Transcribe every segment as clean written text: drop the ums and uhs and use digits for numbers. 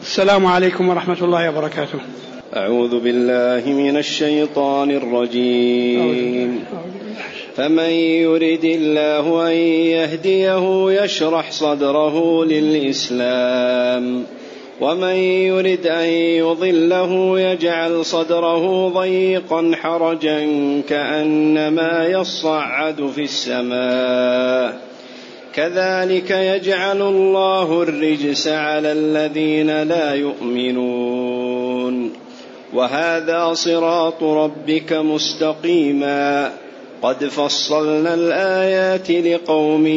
السلام عليكم ورحمة الله وبركاته. أعوذ بالله من الشيطان الرجيم. فمن يرد الله أن يهديه يشرح صدره للإسلام ومن يرد أن يضله يجعل صدره ضيقا حرجا كأنما يصعد في السماء كذلك يجعل الله الرجس على الذين لا يؤمنون وهذا صراط ربك مستقيما قد فصلنا الآيات لقوم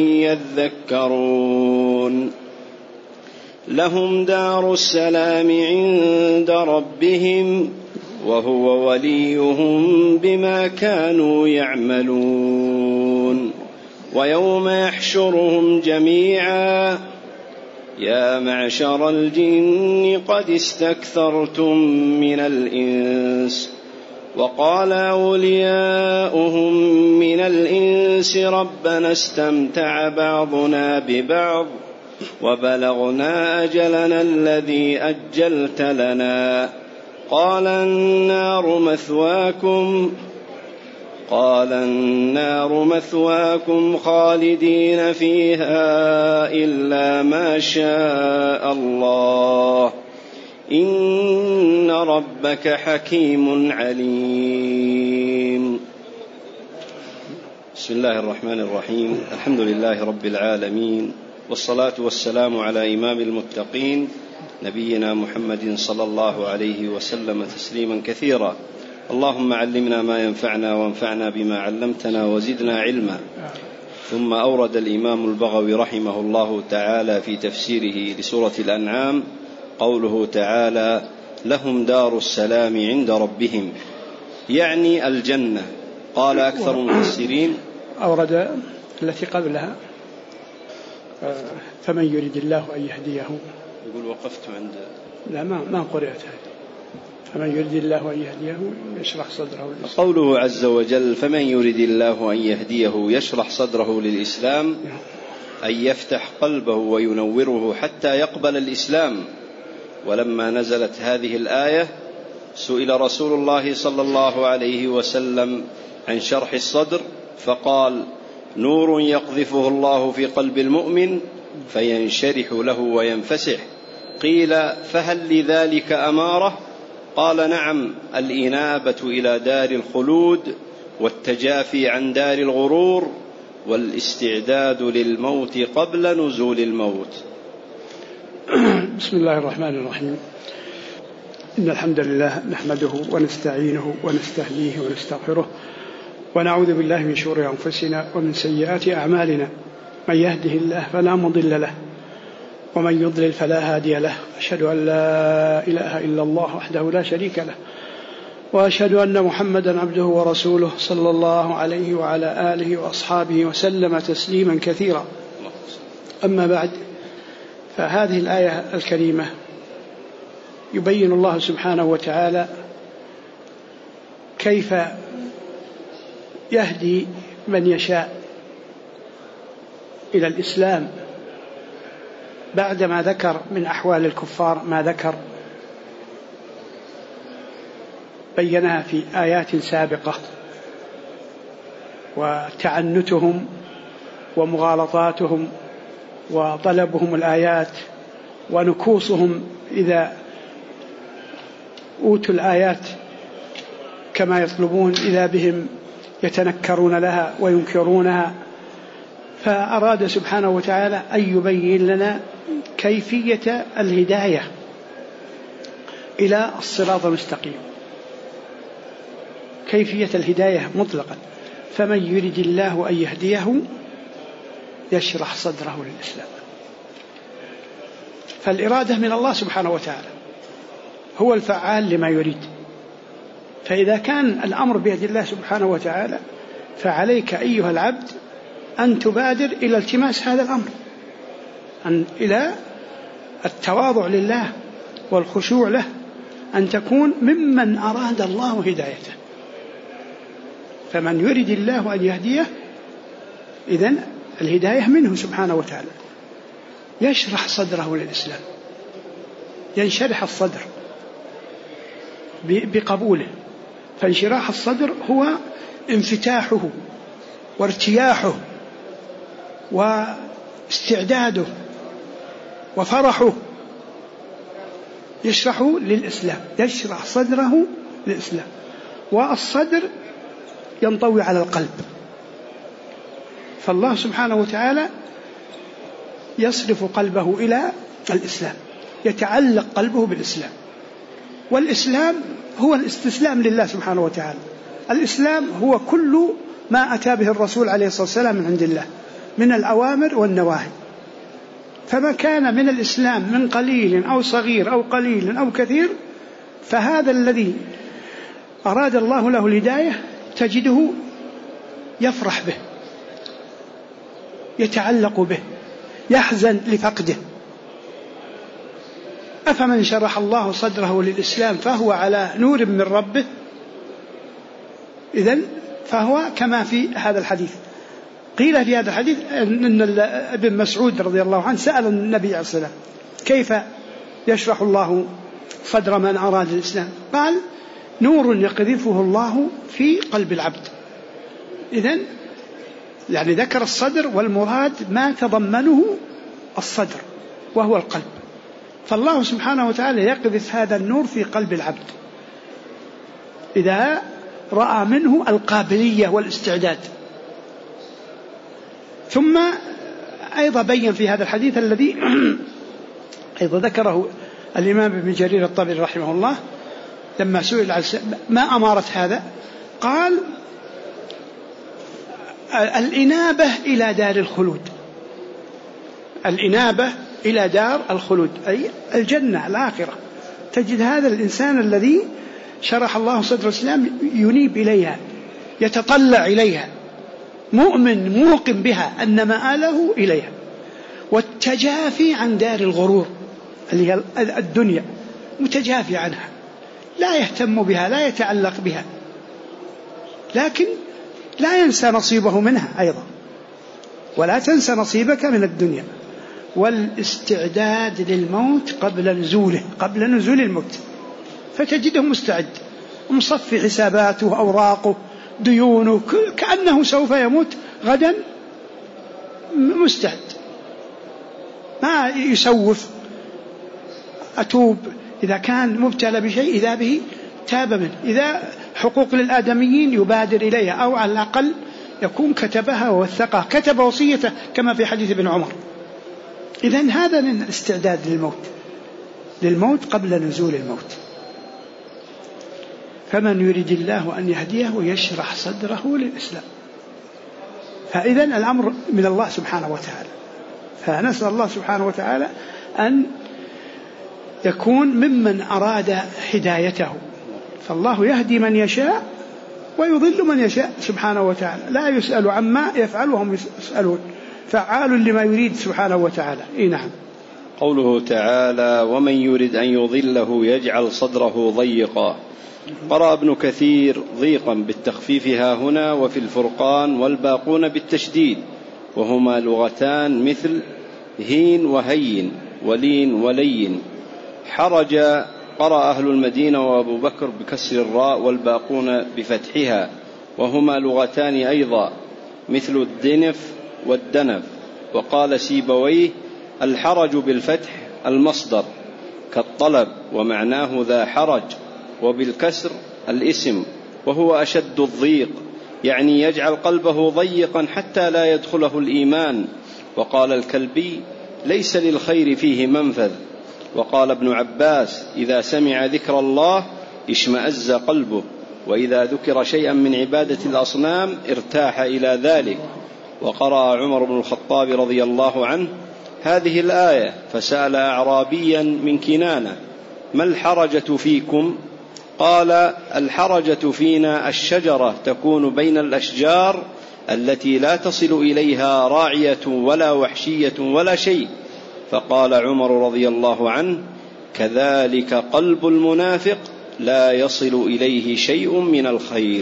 يذكرون لهم دار السلام عند ربهم وهو وليهم بما كانوا يعملون ويوم يحشرهم جميعا يا معشر الجن قد استكثرتم من الإنس وقال أولياؤهم من الإنس ربنا استمتع بعضنا ببعض وبلغنا أجلنا الذي أجلت لنا قال النار مثواكم خالدين فيها إلا ما شاء الله إن ربك حكيم عليم. بسم الله الرحمن الرحيم. الحمد لله رب العالمين والصلاة والسلام على إمام المتقين نبينا محمد صلى الله عليه وسلم تسليما كثيرا. اللهم علمنا ما ينفعنا وانفعنا بما علمتنا وزدنا علما. ثم أورد الإمام البغوي رحمه الله تعالى في تفسيره لسورة الأنعام قوله تعالى لهم دار السلام عند ربهم يعني الجنة. قال أكثر المفسرين أورد التي قبلها فمن يريد الله أن يهديه. يقول وقفت عند لا ما قرأت هذه. فمن يريد الله أن يهديه يشرح صدره للإسلام. قوله عز وجل فمن يريد الله أن يهديه يشرح صدره للإسلام أن يفتح قلبه وينوره حتى يقبل الإسلام. ولما نزلت هذه الآية سئل رسول الله صلى الله عليه وسلم عن شرح الصدر فقال نور يقذفه الله في قلب المؤمن فينشرح له وينفسح. قيل فهل لذلك أمارة؟ قال نعم الإنابة إلى دار الخلود والتجافي عن دار الغرور والاستعداد للموت قبل نزول الموت. بسم الله الرحمن الرحيم. إن الحمد لله نحمده ونستعينه ونستهديه ونستغفره ونعوذ بالله من شرور أنفسنا ومن سيئات أعمالنا من يهده الله فلا مضل له ومن يضلل فلا هادي له. أشهد أن لا إله إلا الله وحده لا شريك له وأشهد أن محمدا عبده ورسوله صلى الله عليه وعلى آله وأصحابه وسلم تسليما كثيرا. أما بعد فهذه الآية الكريمة يبين الله سبحانه وتعالى كيف يهدي من يشاء إلى الإسلام بعدما ذكر من أحوال الكفار ما ذكر بينها في آيات سابقة وتعنتهم ومغالطاتهم وطلبهم الآيات ونكوصهم إذا أوتوا الآيات كما يطلبون إذا بهم يتنكرون لها وينكرونها. فأراد سبحانه وتعالى أن يبين لنا كيفية الهداية إلى الصراط المستقيم، كيفية الهداية مطلقا. فمن يريد الله أن يهديه يشرح صدره للإسلام. فالإرادة من الله سبحانه وتعالى، هو الفعال لما يريد. فإذا كان الأمر بيد الله سبحانه وتعالى فعليك أيها العبد أن تبادر إلى التماس هذا الأمر، إلى التواضع لله والخشوع له، أن تكون ممن أراد الله هدايته. فمن يريد الله أن يهديه إذن الهداية منه سبحانه وتعالى، يشرح صدره للإسلام. ينشرح الصدر بقبوله. فانشراح الصدر هو انفتاحه وارتياحه واستعداده وفرحه، يشرح للإسلام، يشرح صدره للإسلام. والصدر ينطوي على القلب، فالله سبحانه وتعالى يصرف قلبه إلى الإسلام، يتعلق قلبه بالإسلام. والإسلام هو الاستسلام لله سبحانه وتعالى. الإسلام هو كل ما أتى به الرسول عليه الصلاة والسلام من عند الله من الأوامر والنواهي. فما كان من الإسلام من قليل أو صغير أو قليل أو كثير، فهذا الذي أراد الله له الهداية تجده يفرح به، يتعلق به، يحزن لفقده. أفمن شرح الله صدره للإسلام فهو على نور من ربه، إذن فهو كما في هذا الحديث. قيل في هذا الحديث أن ابن مسعود رضي الله عنه سأل النبي عليه الصلاة والسلام كيف يشرح الله صدر من أراد الإسلام؟ قال نور يقذفه الله في قلب العبد. إذن يعني ذكر الصدر، والمراد ما تضمنه الصدر وهو القلب. فالله سبحانه وتعالى يقذف هذا النور في قلب العبد إذا رأى منه القابلية والاستعداد. ثم أيضا بين في هذا الحديث الذي أيضا ذكره الإمام ابن جرير الطبري رحمه الله لما سئل عن ما أمارة هذا، قال الإنابة إلى دار الخلود، الإنابة إلى دار الخلود أي الجنة الآخرة. تجد هذا الإنسان الذي شرح الله صدر الإسلام ينيب إليها، يتطلع إليها، مؤمن موقن بها أن مآله إليها. والتجافي عن دار الغرور اللي هي الدنيا، متجافي عنها، لا يهتم بها، لا يتعلق بها، لكن لا ينسى نصيبه منها أيضا. ولا تنسى نصيبك من الدنيا. والاستعداد للموت قبل نزوله، قبل نزول الموت، فتجده مستعد، مصفي حساباته، أوراقه، ديونه، كأنه سوف يموت غدا، مستعد، ما يسوف. أتوب إذا كان مبتلى بشيء إذا به تاب منه، إذا حقوق للآدميين يبادر إليها، أو على الأقل يكون كتبها ووثقها، كتب وصيته كما في حديث ابن عمر. إذن هذا من الاستعداد للموت قبل نزول الموت. فمن يريد الله أن يهديه يشرح صدره للإسلام. فإذن الأمر من الله سبحانه وتعالى، فنسأل الله سبحانه وتعالى أن يكون ممن أراد هدايته. فالله يهدي من يشاء ويضل من يشاء سبحانه وتعالى، لا يسأل عما يفعل وهم يسألون، فعال لما يريد سبحانه وتعالى. نعم. قوله تعالى ومن يريد أن يضله يجعل صدره ضيقا، قرأ ابن كثير ضيقا بالتخفيف ها هنا، وفي الفرقان والباقون بالتشديد، وهما لغتان مثل هين وهين ولين ولين. حرج قرأ أهل المدينة وأبو بكر بكسر الراء والباقون بفتحها، وهما لغتان أيضا مثل الدنف والدنف. وقال سيبويه الحرج بالفتح المصدر كالطلب ومعناه ذا حرج، وبالكسر الاسم وهو أشد الضيق، يعني يجعل قلبه ضيقا حتى لا يدخله الإيمان. وقال الكلبي ليس للخير فيه منفذ. وقال ابن عباس إذا سمع ذكر الله اشمأز قلبه، وإذا ذكر شيئا من عبادة الأصنام ارتاح إلى ذلك. وقرأ عمر بن الخطاب رضي الله عنه هذه الآية فسأل أعرابيا من كنانة ما الحرجة فيكم؟ قال الحرجة فينا الشجرة تكون بين الأشجار التي لا تصل إليها راعية ولا وحشية ولا شيء. فقال عمر رضي الله عنه كذلك قلب المنافق لا يصل إليه شيء من الخير.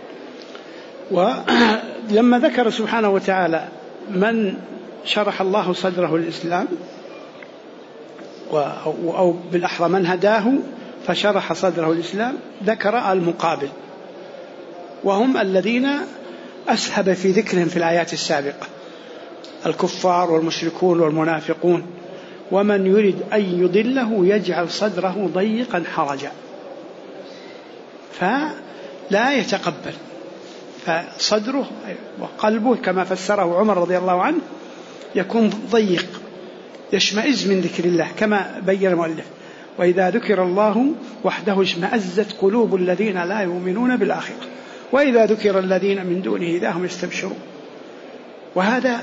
ولما ذكر سبحانه وتعالى من شرح الله صدره للإسلام أو بالأحرى من هداه فشرح صدره الإسلام، ذكر المقابل وهم الذين أسهب في ذكرهم في الآيات السابقة، الكفار والمشركون والمنافقون. ومن يريد أن يضله يجعل صدره ضيقا حرجا، فلا يتقبل، فصدره وقلبه كما فسره عمر رضي الله عنه يكون ضيق، يشمئز من ذكر الله كما بين المؤلف: وإذا ذكر الله وحده اشمأزت قلوب الذين لا يؤمنون بالآخرة وإذا ذكر الذين من دونه إذا هم يستبشرون. وهذا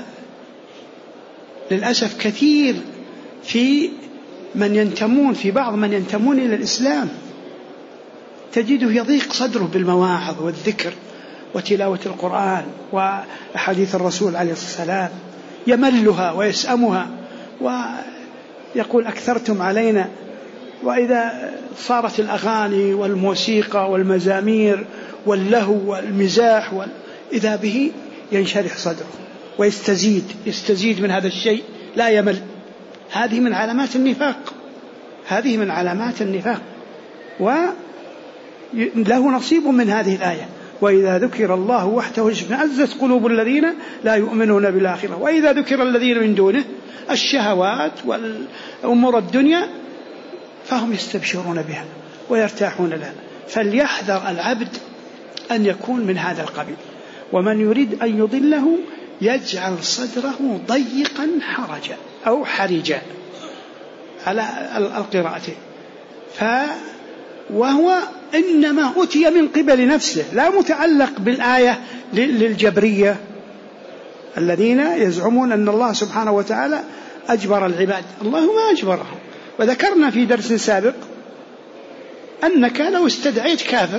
للأسف كثير في بعض من ينتمون إلى الإسلام، تجده يضيق صدره بالمواعظ والذكر وتلاوة القرآن وحديث الرسول عليه الصلاة والسلام، يملها ويسأمها ويقول أكثرتم علينا. وإذا صارت الأغاني والموسيقى والمزامير واللهو والمزاح إذا به ينشرح صدره ويستزيد من هذا الشيء لا يمل. هذه من علامات النفاق، وله نصيب من هذه الآية: وإذا ذكر الله وحده اشمأزت قلوب الذين لا يؤمنون بالآخرة وإذا ذكر الذين من دونه الشهوات والأمور الدنيا فهم يستبشرون بها ويرتاحون لها. فليحذر العبد أن يكون من هذا القبيل. ومن يريد أن يضله يجعل صدره ضيقا حرجا أو حرجا على القراءتين. وهو إنما أتي من قبل نفسه، لا متعلق بالآية للجبرية الذين يزعمون أن الله سبحانه وتعالى أجبر العباد. الله ما أجبرهم. وذكرنا في درس سابق أنك لو استدعيت كافر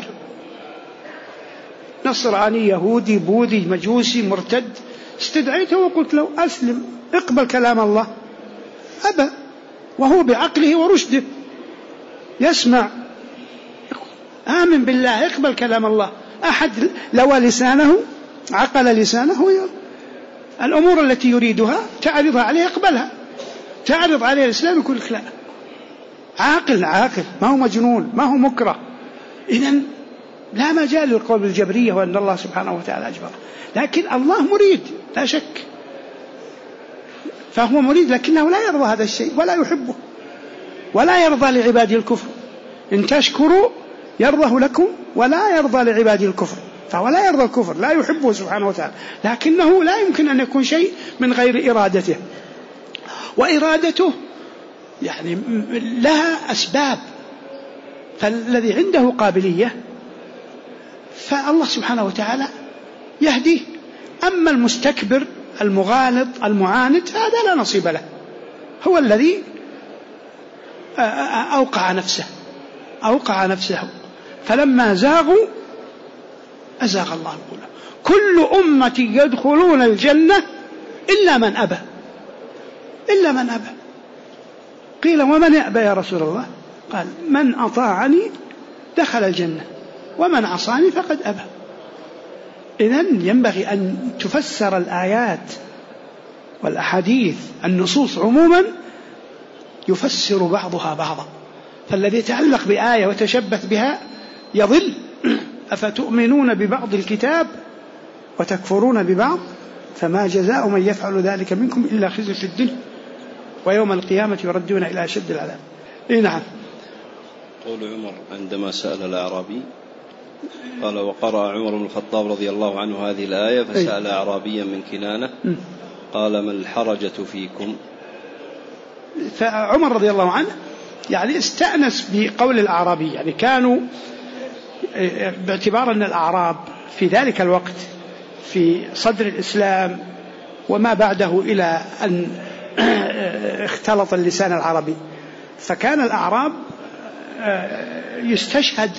نصراني يهودي بوذي مجوسي مرتد، استدعيته وقلت له أسلم اقبل كلام الله، أبى، وهو بعقله ورشده يسمع، آمن بالله اقبل كلام الله. أحد لوى لسانه عقل لسانه، الأمور التي يريدها تعرضها عليه اقبلها، تعرض عليه الإسلام يقول لك لا، عاقل ما هو مجنون ما هو مكره. إذن لا مجال للقول بالجبرية وأن الله سبحانه وتعالى أجبر، لكن الله مريد لا شك، فهو مريد لكنه لا يرضى هذا الشيء ولا يحبه ولا يرضى لعباده الكفر. إن تشكروا يرضه لكم ولا يرضى لعباده الكفر، فهو لا يرضى الكفر لا يحبه سبحانه وتعالى، لكنه لا يمكن أن يكون شيء من غير إرادته، وإرادته يعني لها أسباب. فالذي عنده قابلية فالله سبحانه وتعالى يهديه. أما المستكبر المغالط المعاند هذا لا نصيب له، هو الذي أوقع نفسه فلما زاغوا أزاغ الله قلوبهم. كل أمة يدخلون الجنة إلا من أبى. قيل ومن يأبى يا رسول الله؟ قال من أطاعني دخل الجنة ومن عصاني فقد أبى. إذن ينبغي أن تفسر الآيات والأحاديث النصوص عموما يفسر بعضها بعضا، فالذي يتعلق بآية وتشبث بها يضل. أفتؤمنون ببعض الكتاب وتكفرون ببعض فما جزاء من يفعل ذلك منكم إلا خزي في الدنيا ويوم القيامة يردون إلى أشد العذاب. نعم. قول عمر عندما سأل الأعرابي قال: وقرأ عمر بن الخطاب رضي الله عنه هذه الآية فسأل أعرابيا من كنانة قال: ما الحرجة فيكم؟ فعمر رضي الله عنه يعني استأنس بقول الأعرابي، يعني كانوا باعتبار أن الأعراب في ذلك الوقت في صدر الإسلام وما بعده إلى أن اختلط اللسان العربي، فكان الأعراب يستشهد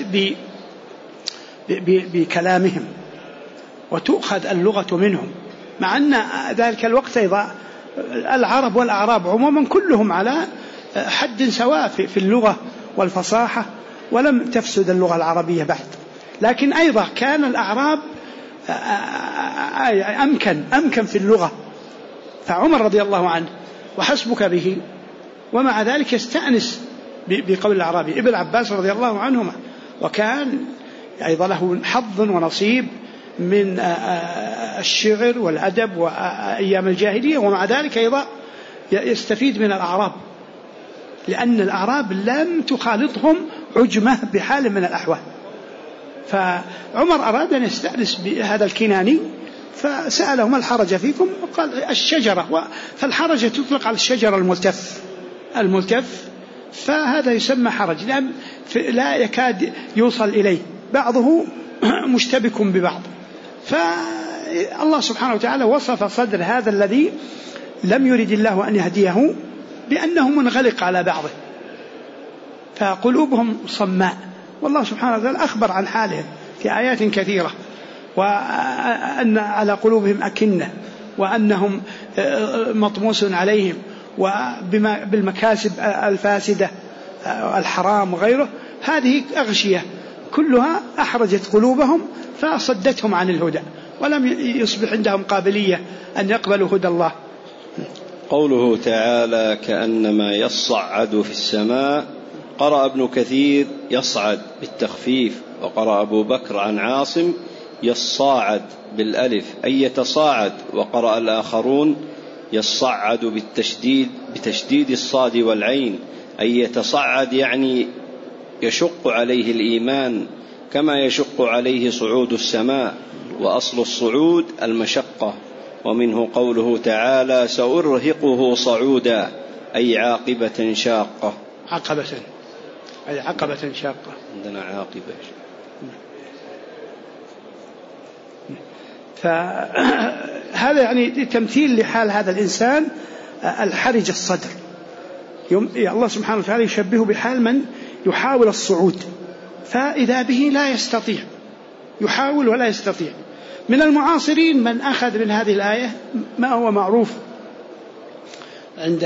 بكلامهم وتؤخذ اللغة منهم، مع أن ذلك الوقت أيضا العرب والأعراب عموما كلهم على حد سواء في اللغة والفصاحة، ولم تفسد اللغة العربية بعد، لكن أيضا كان الأعراب أمكن في اللغة. فعمر رضي الله عنه وحسبك به ومع ذلك يستأنس بقول الأعرابي. ابن عباس رضي الله عنهما وكان أيضا له حظ ونصيب من الشعر والأدب وأيام الجاهلية، ومع ذلك أيضا يستفيد من الأعراب، لأن الأعراب لم تخالطهم عجمة بحال من الأحوال. فعمر أراد أن يستأنس بهذا الكناني فسأله ما الحرج فيكم؟ قال الشجرة، فالحرج تطلق على الشجرة الملتف، فهذا يسمى حرج لأن لا يكاد يوصل إليه، بعضه مشتبك ببعض. فالله سبحانه وتعالى وصف صدر هذا الذي لم يرد الله أن يهديه بأنه منغلق على بعضه، فقلوبهم صماء. والله سبحانه وتعالى أخبر عن حالهم في آيات كثيرة، وأن على قلوبهم أكنة، وأنهم مطموس عليهم بالمكاسب الفاسدة الحرام وغيره. هذه أغشية كلها أحرجت قلوبهم فصدتهم عن الهدى، ولم يصبح عندهم قابلية أن يقبلوا هدى الله. قوله تعالى كأنما يصعد في السماء، قرأ ابن كثير يصعد بالتخفيف، وقرأ أبو بكر عن عاصم يصاعد بالألف أي يتصاعد، وقرأ الآخرون يصعد بتشديد الصاد والعين أي يتصعد، يعني يشق عليه الإيمان كما يشق عليه صعود السماء، وأصل الصعود المشقة. ومنه قوله تعالى سأرهقه صعودا أي عاقبة شاقة. أي عقبة شاقة، عندنا عاقبة. فهذا يعني تمثيل لحال هذا الإنسان الحرج الصدر. الله سبحانه وتعالى يشبهه بحال من يحاول الصعود فإذا به لا يستطيع، يحاول ولا يستطيع. من المعاصرين من أخذ من هذه الآية ما هو معروف عند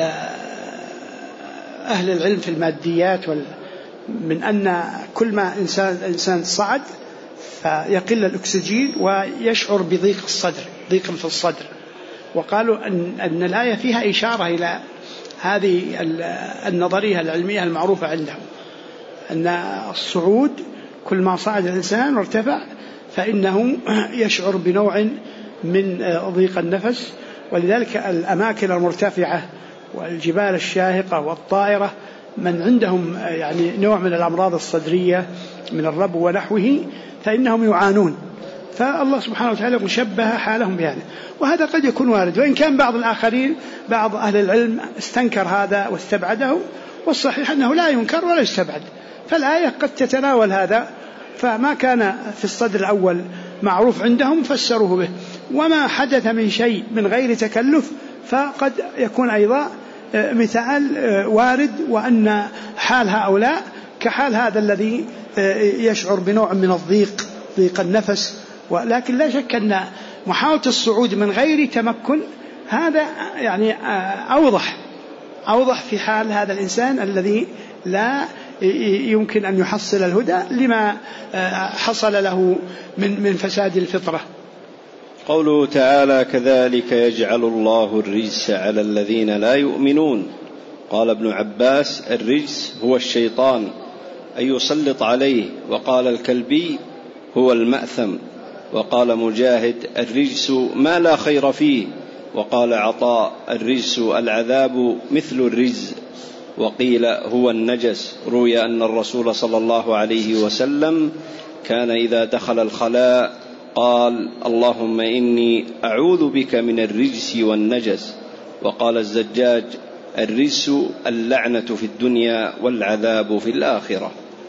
أهل العلم في الماديات من أن كل ما إنسان صعد فيقل الأكسجين ويشعر بضيق الصدر، ضيق في الصدر. وقالوا أن الآية فيها إشارة إلى هذه النظرية العلمية المعروفة عندهم، أن الصعود كل ما صعد الإنسان وارتفع فإنه يشعر بنوع من ضيق النفس. ولذلك الأماكن المرتفعة والجبال الشاهقة والطائرة من عندهم يعني نوع من الأمراض الصدرية من الربو ونحوه فإنهم يعانون، فالله سبحانه وتعالى مشبه حالهم بهذا. وهذا قد يكون وارد، وإن كان بعض الآخرين بعض أهل العلم استنكر هذا واستبعده، والصحيح أنه لا ينكر ولا يستبعد. فالآية قد تتناول هذا، فما كان في الصدر الأول معروف عندهم فسروه به، وما حدث من شيء من غير تكلف فقد يكون أيضا مثال وارد، وأن حال هؤلاء كحال هذا الذي يشعر بنوع من الضيق، ضيق النفس. ولكن لا شك أن محاولة الصعود من غير تمكن هذا يعني أوضح في حال هذا الإنسان الذي لا يمكن أن يحصل الهدى لما حصل له من فساد الفطرة. قوله تعالى كذلك يجعل الله الرجس على الذين لا يؤمنون. قال ابن عباس الرجس هو الشيطان أي يسلط عليه، وقال الكلبي هو المأثم، وقال مجاهد الرجس ما لا خير فيه، وقال عطاء الرجس العذاب مثل الرجز، وقيل هو النجس. روي أن الرسول صلى الله عليه وسلم كان إذا دخل الخلاء قال اللهم إني أعوذ بك من الرجس والنجس. وقال الزجاج الرجس اللعنة في الدنيا والعذاب في الآخرة.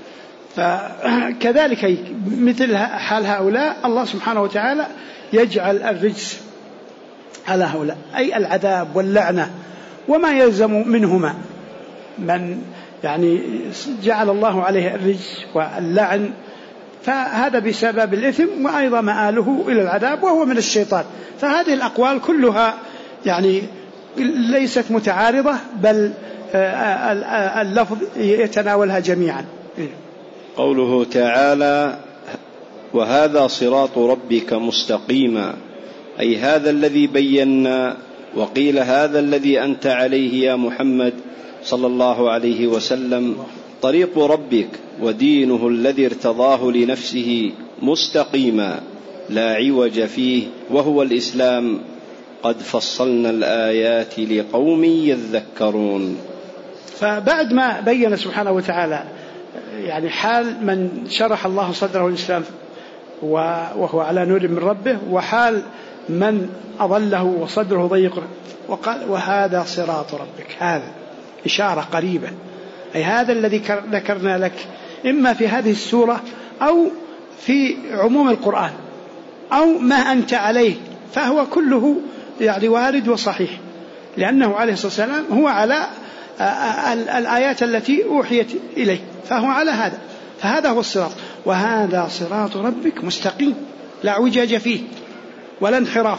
فكذلك مثل حال هؤلاء الله سبحانه وتعالى يجعل الرجس على هؤلاء أي العذاب واللعنة وما يلزم منهما. من يعني جعل الله عليه الرجس واللعن فهذا بسبب الإثم، وأيضا مآله إلى العذاب وهو من الشيطان. فهذه الأقوال كلها يعني ليست متعارضة، بل اللفظ يتناولها جميعا. قوله تعالى وهذا صراط ربك مستقيما أي هذا الذي بينا، وقيل هذا الذي أنت عليه يا محمد صلى الله عليه وسلم: طريق ربك ودينه الذي ارتضاه لنفسه مستقيما لا عوج فيه وهو الإسلام، قد فصلنا الآيات لقوم يذكرون. فبعد ما بين سبحانه وتعالى يعني حال من شرح الله صدره الإسلام وهو على نور من ربه، وحال من أضله وصدره ضيق، وقال: وهذا صراط ربك. هذا إشارة قريبة، أي هذا الذي ذكرنا لك إما في هذه السورة أو في عموم القرآن أو ما أنت عليه، فهو كله يعني وارد وصحيح، لأنه عليه الصلاة والسلام هو على الآيات التي أوحيت إليه، فهو على هذا، فهذا هو الصراط. وهذا صراط ربك مستقيم لا اعوجاج فيه ولا انحراف،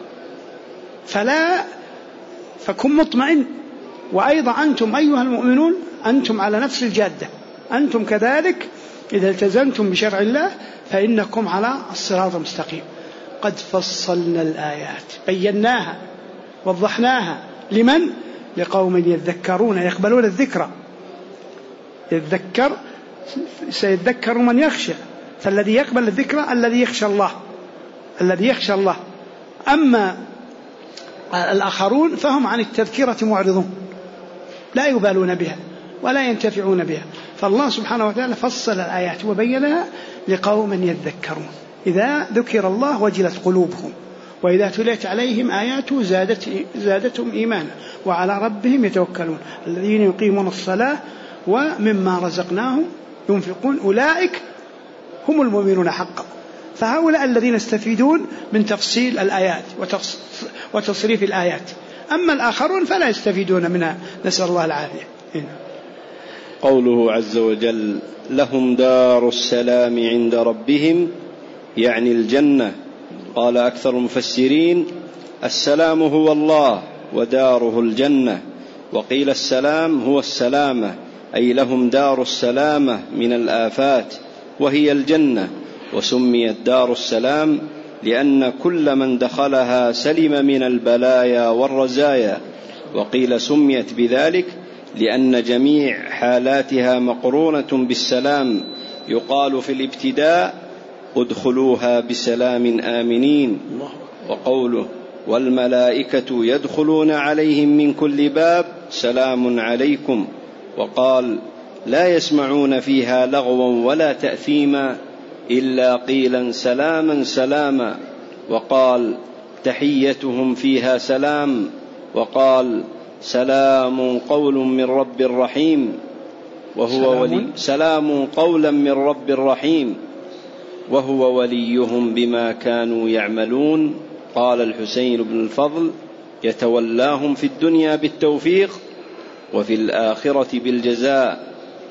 فكن مطمئن. وأيضا أنتم أيها المؤمنون أنتم على نفس الجادة، أنتم كذلك إذا التزمتم بشرع الله فإنكم على الصراط المستقيم. قد فصلنا الآيات، بيناها وضحناها. لمن؟ لقوم يذكرون، يقبلون الذكرى. سيذكر من يخشى، فالذي يقبل الذكرى الذي يخشى الله. أما الآخرون فهم عن التذكرة معرضون، لا يبالون بها ولا ينتفعون بها. فالله سبحانه وتعالى فصل الآيات وبينها لقوم يذكرون. إذا ذكر الله وجلت قلوبهم، وإذا تليت عليهم آياته زادتهم إيمانا وعلى ربهم يتوكلون. الذين يقيمون الصلاة ومما رزقناهم ينفقون أولئك هم المؤمنون حقا. فهؤلاء الذين يستفيدون من تفصيل الآيات وتصريف الآيات، أما الآخرون فلا يستفيدون منها، نسأل الله العافية. قوله عز وجل: لهم دار السلام عند ربهم، يعني الجنة. قال أكثر المفسرين: السلام هو الله وداره الجنة، وقيل السلام هو السلامة، أي لهم دار السلامة من الآفات وهي الجنة. وسميت دار السلام لأن كل من دخلها سلم من البلايا والرزايا. وقيل سميت بذلك لأن جميع حالاتها مقرونة بالسلام، يقال في الابتداء: ادخلوها بسلام آمنين. وقوله: والملائكة يدخلون عليهم من كل باب سلام عليكم. وقال: لا يسمعون فيها لغوا ولا تأثيما إلا قيلا سلاما سلاما. وقال: تحيتهم فيها سلام. وقال: سلام قول من رب رحيم، سلام قولا من رب رحيم، وهو وليهم بما كانوا يعملون. قال الحسين بن الفضل: يتولاهم في الدنيا بالتوفيق وفي الآخرة بالجزاء.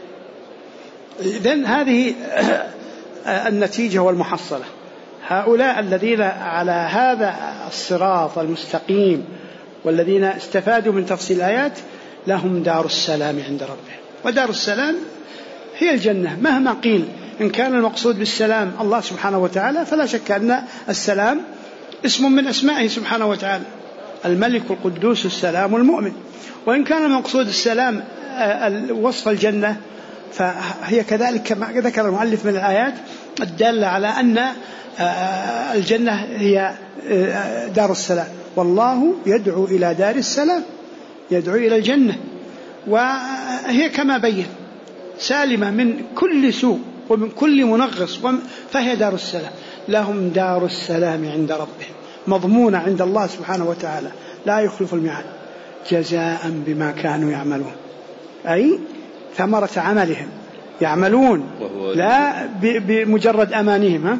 إذن هذه النتيجة والمحصلة. هؤلاء الذين على هذا الصراط المستقيم والذين استفادوا من تفصيل الآيات لهم دار السلام عند ربهم. ودار السلام هي الجنة مهما قيل. إن كان المقصود بالسلام الله سبحانه وتعالى فلا شك أن السلام اسم من أسمائه سبحانه وتعالى، الملك القدوس السلام المؤمن. وإن كان المقصود السلام وصف الجنة فهي كذلك كما ذكر المؤلف من الآيات الدالة على أن الجنة هي دار السلام، والله يدعو إلى دار السلام، يدعو إلى الجنة، وهي كما بين سالمة من كل سوء ومن كل منغص، فهي دار السلام. لهم دار السلام عند ربهم، مضمونة عند الله سبحانه وتعالى لا يخلف الميعاد، جزاء بما كانوا يعملون، أي ثمرة عملهم يعملون، لا بمجرد أمانهم.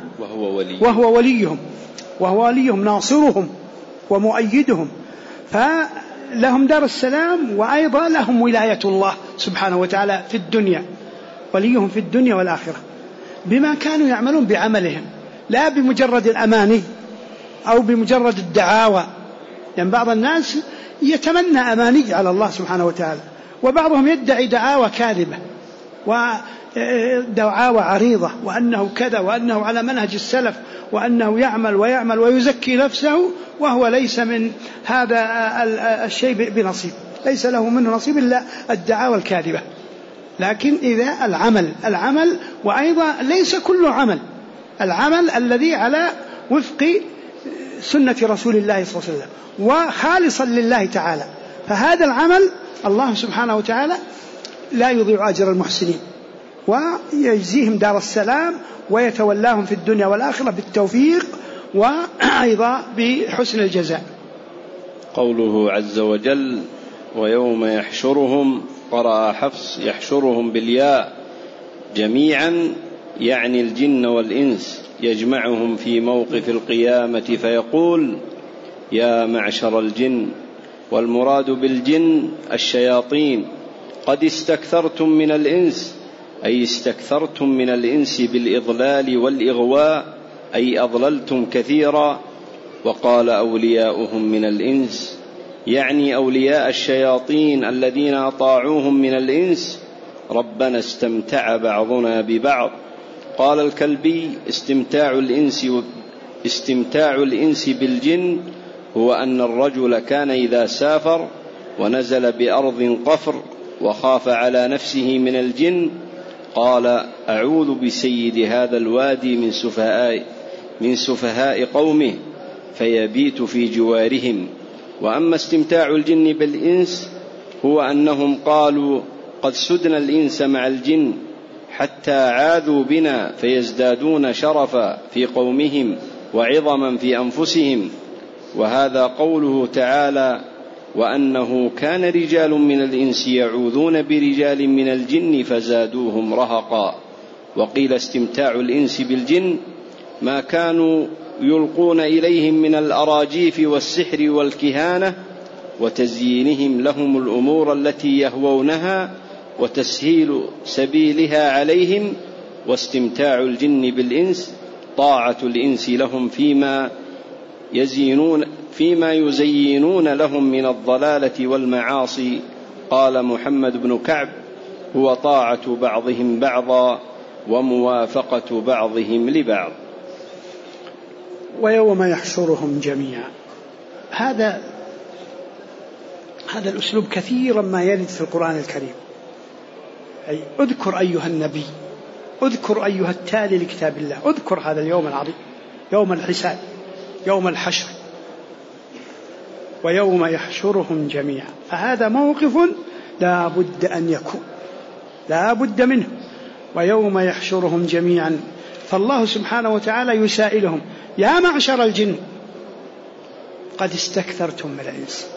وهو وليهم ناصرهم ومؤيدهم. فلهم دار السلام، وأيضا لهم ولاية الله سبحانه وتعالى في الدنيا، وليهم في الدنيا والآخرة بما كانوا يعملون بعملهم، لا بمجرد الأماني أو بمجرد الدعاوى. يعني بعض الناس يتمنى أماني على الله سبحانه وتعالى، وبعضهم يدعي دعاوى كاذبة ودعاوى عريضة، وأنه كذا وأنه على منهج السلف وأنه يعمل ويعمل ويزكي نفسه، وهو ليس من هذا الشيء بنصيب. ليس له منه نصيب إلا الدعاوى الكاذبة. لكن إذا العمل وأيضا ليس كل العمل الذي على وفق سنة رسول الله صلى الله عليه وسلم وخالصا لله تعالى، فهذا العمل الله سبحانه وتعالى لا يضيع أجر المحسنين ويجزيهم دار السلام ويتولاهم في الدنيا والآخرة بالتوفيق وأيضا بحسن الجزاء. قوله عز وجل ويوم يحشرهم، قرأ حفص يحشرهم بالياء جميعا، يعني الجن والإنس، يجمعهم في موقف القيامة فيقول يا معشر الجن، والمراد بالجن الشياطين، قد استكثرتم من الإنس، أي استكثرتم من الإنس بالإضلال والإغواء، أي أضللتم كثيرا. وقال أولياؤهم من الإنس، يعني أولياء الشياطين الذين أطاعوهم من الإنس. ربنا استمتع بعضنا ببعض. قال الكلبي استمتاع الإنس بالجن هو أن الرجل كان إذا سافر ونزل بأرض قفر وخاف على نفسه من الجن قال أعوذ بسيد هذا الوادي من سفهاء قومه فيبيت في جوارهم. وأما استمتاع الجن بالإنس هو أنهم قالوا قد سدنا الإنس مع الجن حتى عاذوا بنا، فيزدادون شرفا في قومهم وعظما في أنفسهم. وهذا قوله تعالى وأنه كان رجال من الإنس يعوذون برجال من الجن فزادوهم رهقا. وقيل استمتاع الإنس بالجن ما كانوا يلقون إليهم من الأراجيف والسحر والكهانة وتزيينهم لهم الأمور التي يهوونها وتسهيل سبيلها عليهم. واستمتاع الجن بالإنس طاعة الإنس لهم فيما يزينون لهم من الضلالة والمعاصي. قال محمد بن كعب هو طاعة بعضهم بعضا وموافقة بعضهم لبعض. ويوم يحشرهم جميعا، هذا الأسلوب كثيرا ما يرد في القرآن الكريم، أي اذكر أيها النبي، اذكر أيها التالي لكتاب الله، اذكر هذا اليوم العظيم، يوم الحساب، يوم الحشر، ويوم يحشرهم جميعا. فهذا موقف لا بد أن يكون، لا بد منه. ويوم يحشرهم جميعا، فالله سبحانه وتعالى يسائلهم يا معشر الجن قد استكثرتم من الإنس،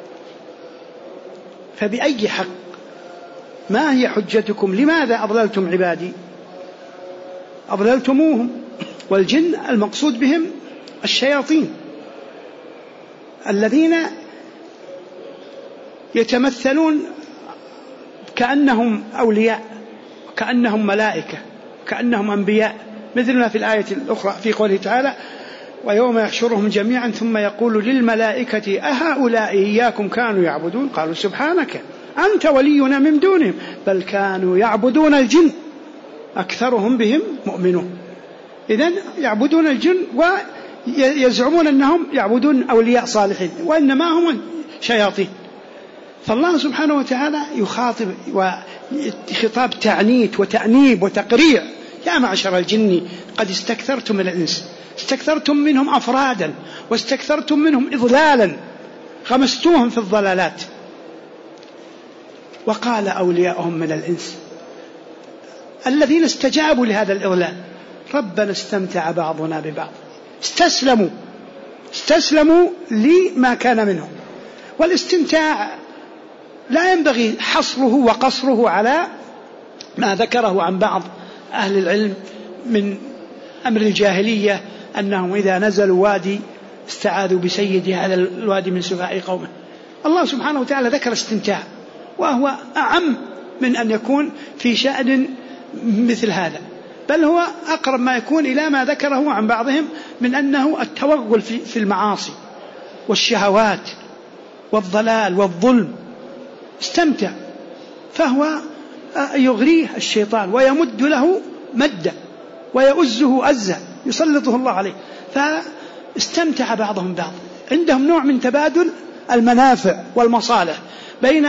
فبأي حق؟ ما هي حجتكم؟ لماذا أضللتم عبادي؟ أضللتموهم. والجن المقصود بهم الشياطين الذين يتمثلون كأنهم أولياء، كأنهم ملائكة، كأنهم أنبياء، مثل ما في الآية الأخرى في قوله تعالى ويوم يحشرهم جميعا ثم يقول للملائكة أهؤلاء إياكم كانوا يعبدون قالوا سبحانك أنت ولينا من دونهم بل كانوا يعبدون الجن أكثرهم بهم مؤمنون. إذن يعبدون الجن ويزعمون أنهم يعبدون أولياء صالحين وإنما هم شياطين. فالله سبحانه وتعالى يخاطب وخطاب تعنيت وتأنيب وتقريع يا معشر الجن قد استكثرتم من الإنس، استكثرتم منهم أفرادا واستكثرتم منهم إضلالا، غمستوهم في الضلالات. وقال أولياءهم من الإنس الذين استجابوا لهذا الإضلال ربنا استمتع بعضنا ببعض، استسلموا لما كان منهم. والاستمتاع لا ينبغي حصره وقصره على ما ذكره عن بعض أهل العلم من أمر الجاهلية أنهم إذا نزلوا وادي استعاذوا بسيد هذا الوادي من سفهاء قومه. الله سبحانه وتعالى ذكر استمتاع وهو أعم من أن يكون في شأن مثل هذا، بل هو أقرب ما يكون إلى ما ذكره عن بعضهم من أنه التوغل في المعاصي والشهوات والضلال والظلم. استمتع، فهو يغريه الشيطان ويمد له مدة ويؤزه أزة يسلطه الله عليه، فاستمتع بعضهم بعض. عندهم نوع من تبادل المنافع والمصالح بين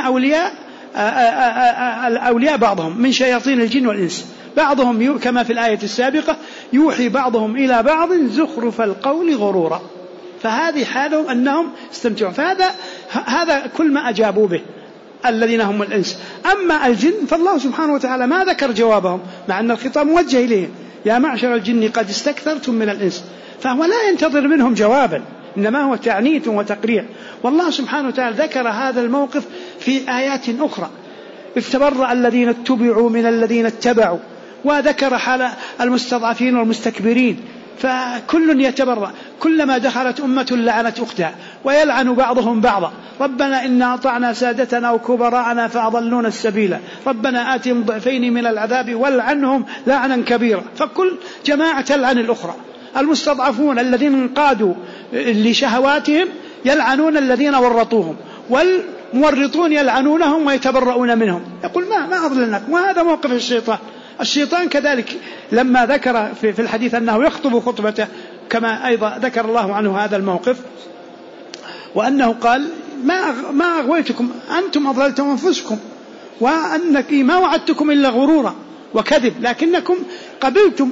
أولياء بعضهم من شياطين الجن والإنس. بعضهم كما في الآية السابقة يوحي بعضهم إلى بعض زخرف القول غرورا، فهذه حالهم أنهم استمتعون. هذا كل ما أجابوا به الذين هم الإنس. أما الجن فالله سبحانه وتعالى ما ذكر جوابهم، مع أن الخطاب موجه إليهم: يا معشر الجن قد استكثرتم من الإنس. فهو لا ينتظر منهم جوابا، إنما هو تعنيت وتقريع. والله سبحانه وتعالى ذكر هذا الموقف في آيات أخرى: استبرأ الذين اتبعوا من الذين اتبعوا، وذكر حال المستضعفين والمستكبرين، فكل يتبرأ. كلما دخلت أمة لعنت أختها ويلعن بعضهم بعضا: ربنا إنا أطعنا سادتنا وكبراءنا فأضلونا السبيل، ربنا آتهم ضعفين من العذاب والعنهم لعنا كبيرا. فكل جماعة تلعن الأخرى. المستضعفون الذين انقادوا لشهواتهم يلعنون الذين ورطوهم، والمورطون يلعنونهم ويتبرؤون منهم. يقول ما أضللناكم. وهذا موقف الشيطان كذلك لما ذكر في الحديث أنه يخطب خطبته، كما أيضا ذكر الله عنه هذا الموقف، وأنه قال: ما أغويتكم، أنتم أضللتم أنفسكم، وأنك ما وعدتكم إلا غرورا وكذب، لكنكم قبلتم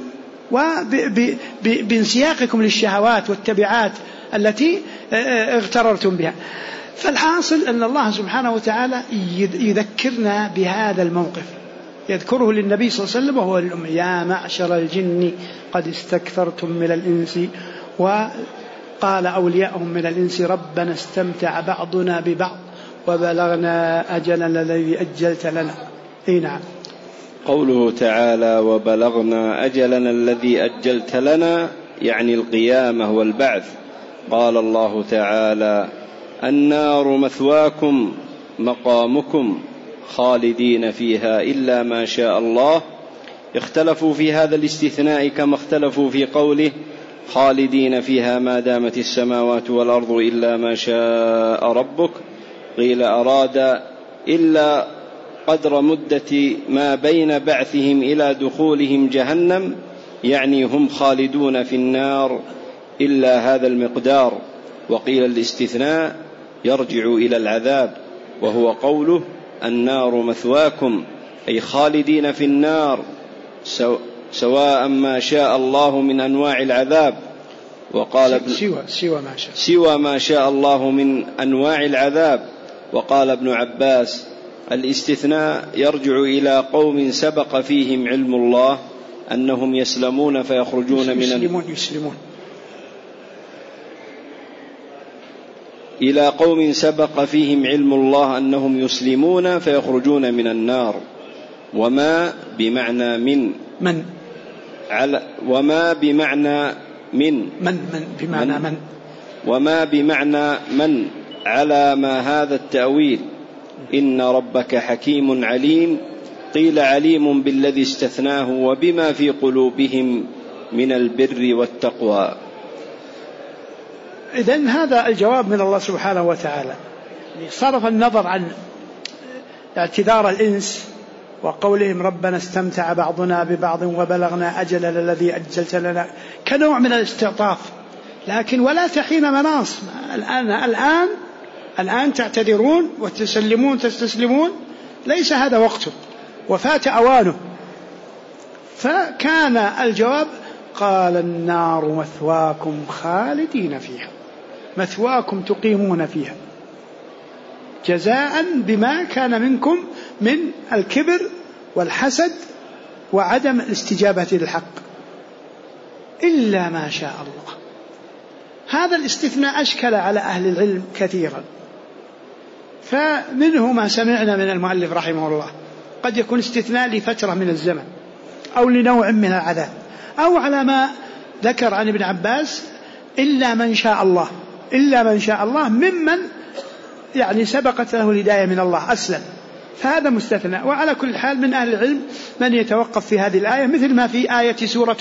بانسياقكم للشهوات والتبعات التي اغتررتم بها. فالحاصل أن الله سبحانه وتعالى يذكرنا بهذا الموقف، يذكره للنبي صلى الله عليه وسلم وهو للأمة: يا معشر الجن قد استكثرتم من الإنس. وقال أولياءهم من الإنس: ربنا استمتع بعضنا ببعض وبلغنا أجلنا الذي أجلت لنا. نعم. قوله تعالى: وبلغنا أجلنا الذي أجلت لنا، يعني القيامة والبعث. قال الله تعالى: النار مثواكم مقامكم خالدين فيها إلا ما شاء الله. اختلفوا في هذا الاستثناء كما اختلفوا في قوله: خالدين فيها ما دامت السماوات والأرض إلا ما شاء ربك. قيل أراد إلا قدر مدة ما بين بعثهم إلى دخولهم جهنم، يعني هم خالدون في النار إلا هذا المقدار. وقيل الاستثناء يرجع إلى العذاب، وهو قوله: النار مثواكم، أي خالدين في النار سواء ما شاء الله من أنواع العذاب. وقال سوى ما شاء الله من أنواع العذاب. وقال ابن عباس: الاستثناء يرجع إلى قوم سبق فيهم علم الله أنهم يسلمون فيخرجون إلى قوم سبق فيهم علم الله أنهم يسلمون فيخرجون من النار. وما بمعنى وما بمعنى من على ما هذا التأويل: إن ربك حكيم عليم. قيل عليم بالذي استثناه وبما في قلوبهم من البر والتقوى. إذن هذا الجواب من الله سبحانه وتعالى. صرف النظر عن اعتذار الإنس وقولهم: ربنا استمتع بعضنا ببعض وبلغنا أجلنا الذي أجلت لنا، كنوع من الاستعطاف، لكن ولا تحين مناص. الآن تعتذرون تستسلمون، ليس هذا وقته، وفات أوانه. فكان الجواب: قال النار مثواكم خالدين فيها، مثواكم تقيمون فيها، جزاء بما كان منكم من الكبر والحسد وعدم الاستجابة للحق، إلا ما شاء الله. هذا الاستثناء أشكل على أهل العلم كثيرا، فمنه ما سمعنا من المؤلف رحمه الله: قد يكون استثناء لفترة من الزمن أو لنوع من العذاب، أو على ما ذكر عن ابن عباس: إلا من شاء الله ممن يعني سبقت له الهداية من الله أسلم، فهذا مستثنى. وعلى كل حال من أهل العلم من يتوقف في هذه الآية، مثل ما في آية سورة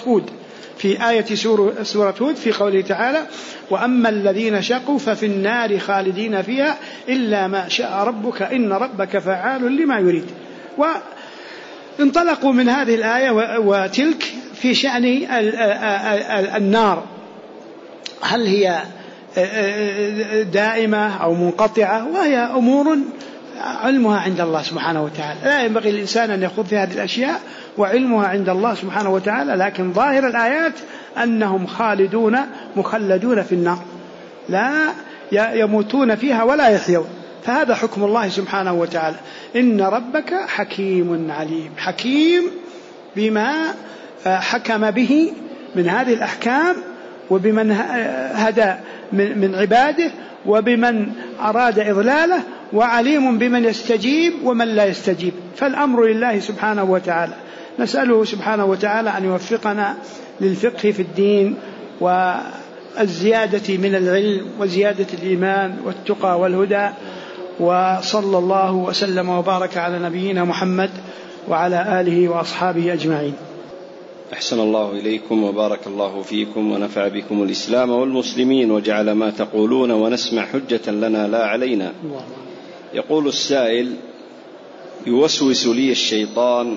هود في قوله تعالى: وأما الذين شقوا ففي النار خالدين فيها إلا ما شاء ربك إن ربك فعال لما يريد. وانطلقوا من هذه الآية وتلك في شأن النار، هل هي دائمة أو منقطعة، وهي أمور علمها عند الله سبحانه وتعالى. لا ينبغي الإنسان أن يخوض في هذه الأشياء، وعلمها عند الله سبحانه وتعالى. لكن ظاهر الآيات أنهم خالدون مخلدون في النار، لا يموتون فيها ولا يحيون. فهذا حكم الله سبحانه وتعالى. إن ربك حكيم عليم، حكيم بما حكم به من هذه الأحكام، وبمن هدى من عباده، وبمن أراد إضلاله، وعليم بمن يستجيب ومن لا يستجيب. فالأمر لله سبحانه وتعالى. نسأله سبحانه وتعالى أن يوفقنا للفقه في الدين والزيادة من العلم وزيادة الإيمان والتقى والهدى. وصلى الله وسلم وبارك على نبينا محمد وعلى آله وأصحابه أجمعين. أحسن الله إليكم وبارك الله فيكم ونفع بكم الإسلام والمسلمين، وجعل ما تقولون ونسمع حجة لنا لا علينا. يقول السائل: يوسوس لي الشيطان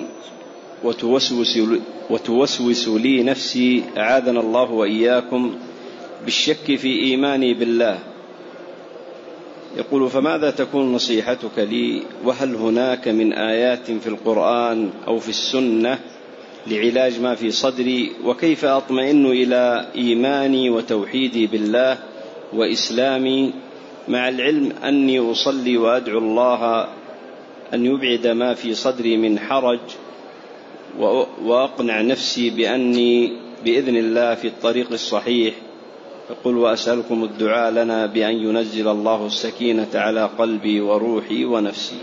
وتوسوس لي نفسي، أعاذنا الله وإياكم، بالشك في إيماني بالله. يقول: فماذا تكون نصيحتك لي؟ وهل هناك من آيات في القرآن أو في السنة لعلاج ما في صدري؟ وكيف أطمئن إلى إيماني وتوحيدي بالله وإسلامي، مع العلم أني أصلي وأدعو الله أن يبعد ما في صدري من حرج، وأقنع نفسي بأني بإذن الله في الطريق الصحيح. يقول: وأسألكم الدعاء لنا بأن ينزل الله السكينة على قلبي وروحي ونفسي.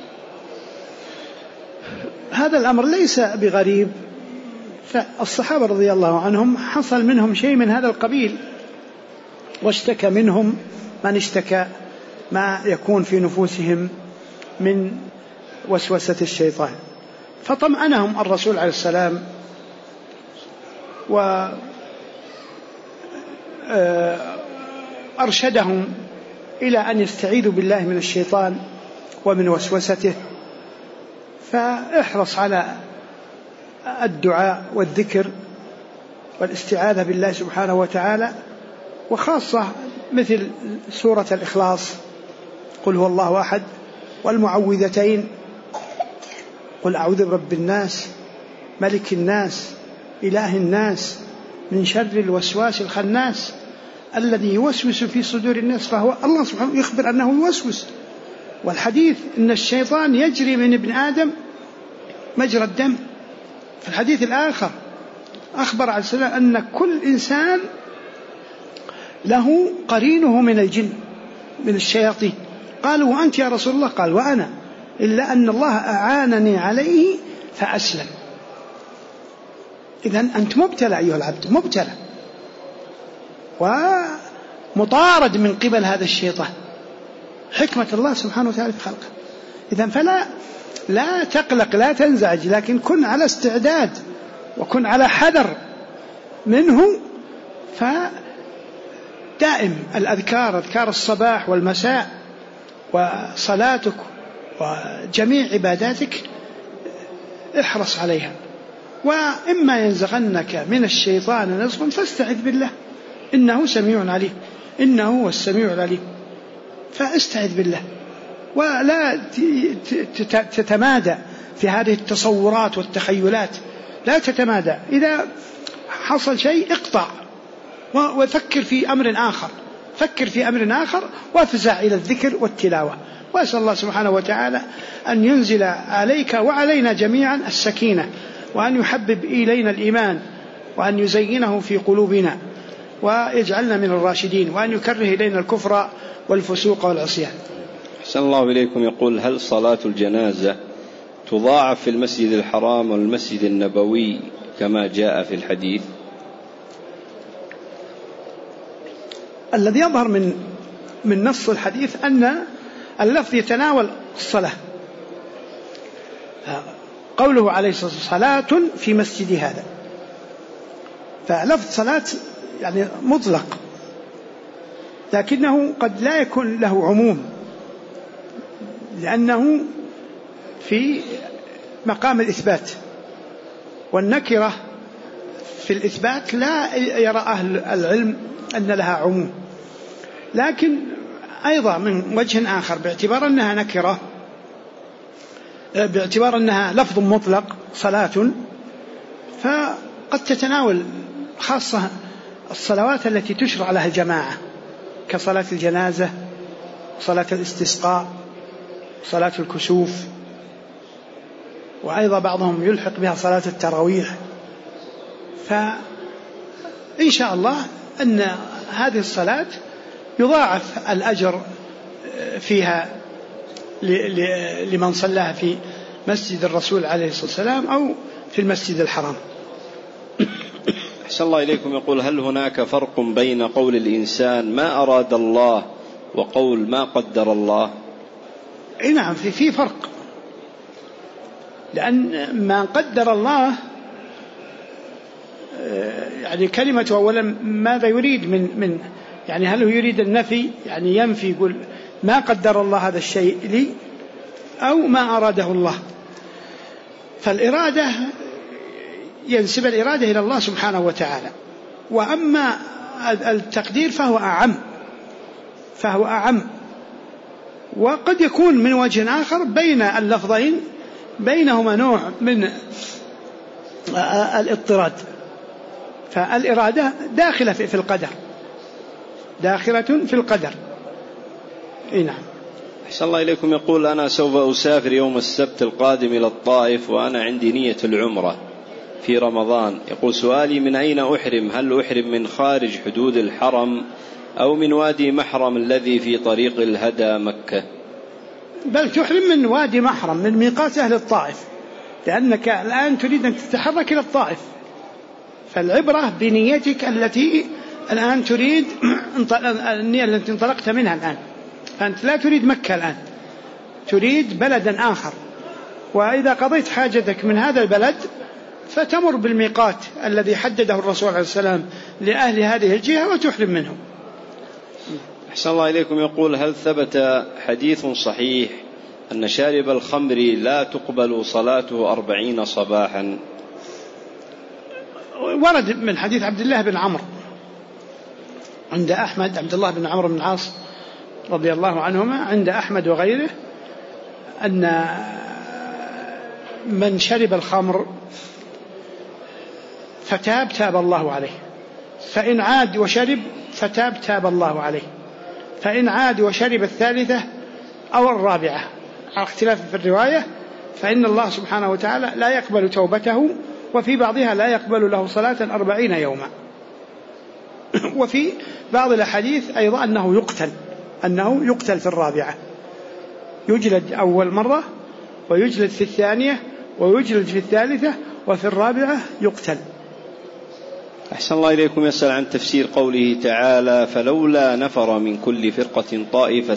هذا الأمر ليس بغريب، فالصحابة رضي الله عنهم حصل منهم شيء من هذا القبيل، واشتكى منهم من اشتكى ما يكون في نفوسهم من وسوسة الشيطان، فطمأنهم الرسول عليه السلام وأرشدهم إلى أن يستعيذوا بالله من الشيطان ومن وسوسته. فاحرص على الدعاء والذكر والاستعاذة بالله سبحانه وتعالى، وخاصة مثل سورة الإخلاص، قل هو الله أحد، والمعوذتين، قل أعوذ برب الناس ملك الناس إله الناس من شر الوسواس الخناس الذي يوسوس في صدور الناس. فهو الله سبحانه يخبر أنه يوسوس، والحديث إن الشيطان يجري من ابن آدم مجرى الدم. في الحديث الآخر أخبر عليه السلام أن كل إنسان له قرينه من الجن من الشياطين. قالوا: وأنت يا رسول الله؟ قال: وأنا، إلا أن الله أعانني عليه فأسلم. إذن أنت مبتلى أيها العبد، مبتلى ومطارد من قبل هذا الشيطان، حكمة الله سبحانه وتعالى في خلقه. إذن فلا تقلق، لا تنزعج، لكن كن على استعداد وكن على حذر منه. فدائم الأذكار، أذكار الصباح والمساء وصلاتك وجميع عباداتك احرص عليها. وإما ينزغنك من الشيطان نزغ فاستعذ بالله إنه سميع عليم، إنه هو السميع العليم. فاستعذ بالله، ولا تتمادى في هذه التصورات والتخيلات، لا تتمادى. إذا حصل شيء اقطع وفكر في أمر آخر، فكر في أمر آخر وافزع إلى الذكر والتلاوة. وأسأل الله سبحانه وتعالى أن ينزل عليك وعلينا جميعا السكينة، وأن يحبب إلينا الإيمان، وأن يزينه في قلوبنا، ويجعلنا من الراشدين، وأن يكره إلينا الكفر والفسوق والعصيان. أحسن الله إليكم. يقول: هل صلاة الجنازة تضاعف في المسجد الحرام والمسجد النبوي كما جاء في الحديث؟ الذي يظهر من نص الحديث أن اللفظ يتناول الصلاة. قوله عليه الصلاة والسلام: صلاة في مسجد هذا، فلفظ صلاة يعني مطلق، لكنه قد لا يكون له عموم، لأنه في مقام الإثبات، والنكرة في الإثبات لا يرى أهل العلم أن لها عموم. لكن أيضا من وجه آخر باعتبار أنها نكرة، باعتبار أنها لفظ مطلق صلاة، فقد تتناول خاصة الصلوات التي تشرع لها الجماعة كصلاة الجنازة، صلاة الاستسقاء، صلاة الكسوف، وأيضا بعضهم يلحق بها صلاة التراويح. فإن شاء الله أن هذه الصلاة يضاعف الأجر فيها لمن صلاها في مسجد الرسول عليه الصلاة والسلام أو في المسجد الحرام. أحسن الله إليكم. يقول: هل هناك فرق بين قول الإنسان ما أراد الله وقول ما قدر الله؟ نعم، في فرق، لأن ما قدر الله يعني كلمة أولا ماذا يريد من يعني هل هو يريد النفي، يعني ينفي يقول ما قدر الله هذا الشيء لي، أو ما أراده الله. فالإرادة ينسب الإرادة إلى الله سبحانه وتعالى، وأما التقدير فهو أعم، وقد يكون من وجه آخر بين اللفظين بينهما نوع من الاضطراد، فالإرادة داخلة في القدر، داخلة في القدر. نعم. أحسن الله إليكم. يقول: أنا سوف أسافر يوم السبت القادم إلى الطائف وأنا عندي نية العمرة في رمضان. يقول: سؤالي من أين أحرم؟ هل أحرم من خارج حدود الحرم أو من وادي محرم الذي في طريق الهدى مكة؟ بل تحرم من وادي محرم، من ميقات أهل الطائف، لأنك الآن تريد أن تتحرك إلى الطائف، فالعبرة بنيتك التي الآن تريد، النية التي انطلقت منها الآن، فأنت لا تريد مكة الآن، تريد بلدا آخر، وإذا قضيت حاجتك من هذا البلد فتمر بالميقات الذي حدده الرسول عليه السلام لأهل هذه الجهة وتحرم منهم. أحسن الله إليكم. يقول: هل ثبت حديث صحيح أن شارب الخمر لا تقبل صلاته 40 صباحا؟ ورد من حديث عبد الله بن عمرو عند أحمد، عبد الله بن عمرو بن العاص رضي الله عنهما عند أحمد وغيره، أن من شرب الخمر فتاب تاب الله عليه، فإن عاد وشرب فتاب تاب الله عليه، فإن عاد وشرب الثالثة أو الرابعة على اختلاف في الرواية فإن الله سبحانه وتعالى لا يقبل توبته، وفي بعضها لا يقبل له صلاة 40 يوما. وفي بعض الأحاديث أيضا أنه يقتل في الرابعة، يجلد أول مرة ويجلد في الثانية ويجلد في الثالثة، وفي الرابعة يقتل. أحسن الله إليكم. يسأل عن تفسير قوله تعالى: فلولا نفر من كل فرقة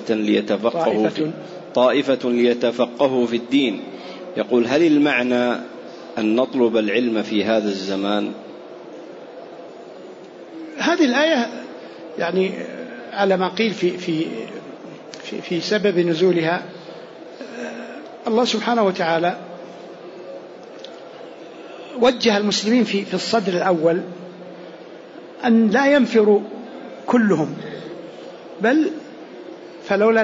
طائفة ليتفقهوا في الدين. يقول: هل المعنى أن نطلب العلم في هذا الزمان؟ هذه الآية يعني على ما قيل في سبب نزولها، الله سبحانه وتعالى وجه المسلمين في الصدر الأول أن لا ينفروا كلهم، بل فلولا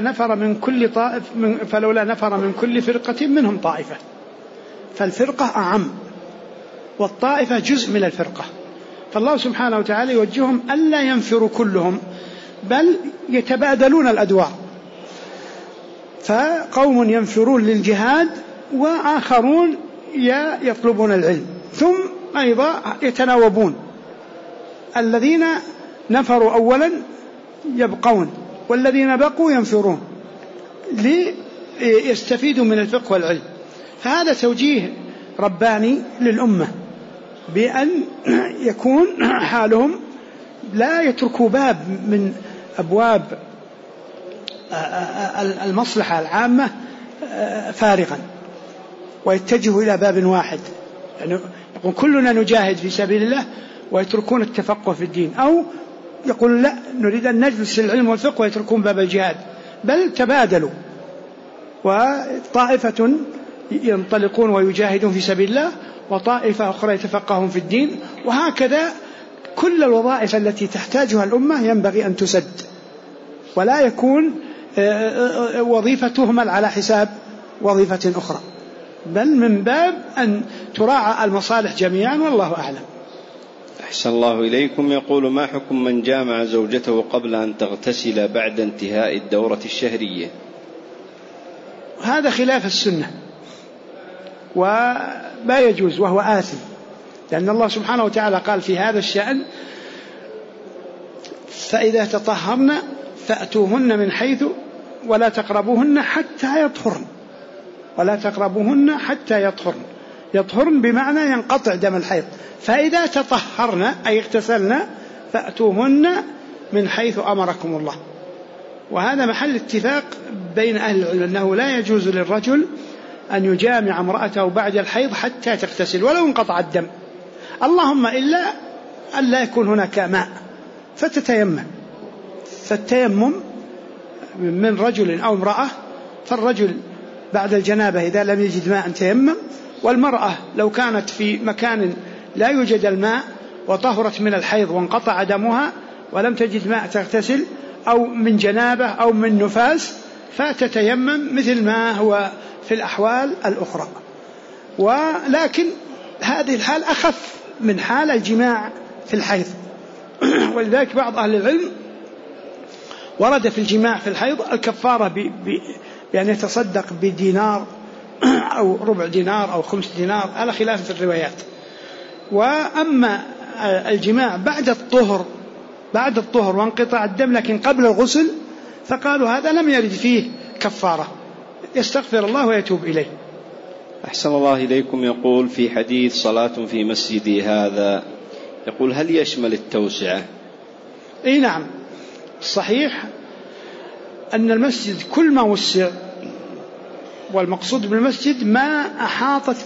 نفر من كل فرقة منهم طائفة، فالفرقة أعم والطائفة جزء من الفرقة، فالله سبحانه وتعالى يوجههم ألا ينفروا كلهم بل يتبادلون الأدوار، فقوم ينفرون للجهاد وآخرون يطلبون العلم، ثم أيضا يتناوبون، الذين نفروا أولا يبقون والذين بقوا ينفرون ليستفيدوا من الفقه والعلم. فهذا توجيه رباني للأمة بأن يكون حالهم لا يتركوا باب من أبواب المصلحة العامة فارغا ويتجهوا إلى باب واحد، يعني يقول كلنا نجاهد في سبيل الله ويتركون التفقه في الدين، أو يقول لا نريد أن نجلس العلم والفقه ويتركون باب الجهاد، بل تبادلوا، وطائفة ينطلقون ويجاهدون في سبيل الله وطائفة أخرى يتفقهون في الدين، وهكذا كل الوظائف التي تحتاجها الأمة ينبغي أن تسد. ولا يكون وظيفة تهمل على حساب وظيفة أخرى، بل من باب أن تراعى المصالح جميعا، والله أعلم. أحسن الله إليكم. يقول: ما حكم من جامع زوجته قبل أن تغتسل بعد انتهاء الدورة الشهرية؟ هذا خلاف السنة ولا يجوز، وهو آثم، لأن الله سبحانه وتعالى قال في هذا الشأن: فإذا تطهرن فأتوهن من حيث ولا تقربوهن حتى يطهرن، ولا تقربوهن حتى يطهرن. يطهرن بمعنى ينقطع دم الحيض. فإذا تطهرن أي اغتسلن فأتوهن من حيث أمركم الله. وهذا محل اتفاق بين أهل العلم أنه لا يجوز للرجل أن يجامع امرأته بعد الحيض حتى تغتسل ولو انقطع الدم، اللهم إلا أن لا يكون هناك ماء فتتيمم. فالتيمم من رجل أو امرأة، فالرجل بعد الجنابة إذا لم يجد ماء تيمم، والمرأة لو كانت في مكان لا يوجد الماء وطهرت من الحيض وانقطع دمها ولم تجد ماء تغتسل، أو من جنابة أو من نفاس، فتتيمم مثل ما هو في الأحوال الأخرى. ولكن هذه الحال أخف من حال الجماع في الحيض. ولذلك بعض أهل العلم ورد في الجماع في الحيض الكفارة بأن يتصدق بدينار أو ربع دينار أو 5 دينار على خلاف في الروايات. وأما الجماع بعد الطهر وانقطاع الدم لكن قبل الغسل، فقالوا هذا لم يرد فيه كفارة، يستغفر الله ويتوب إليه. أحسن الله إليكم. يقول: في حديث صلاة في مسجدي هذا، يقول: هل يشمل التوسعة؟ إيه نعم، صحيح أن المسجد كل ما وسع، والمقصود بالمسجد ما أحاطت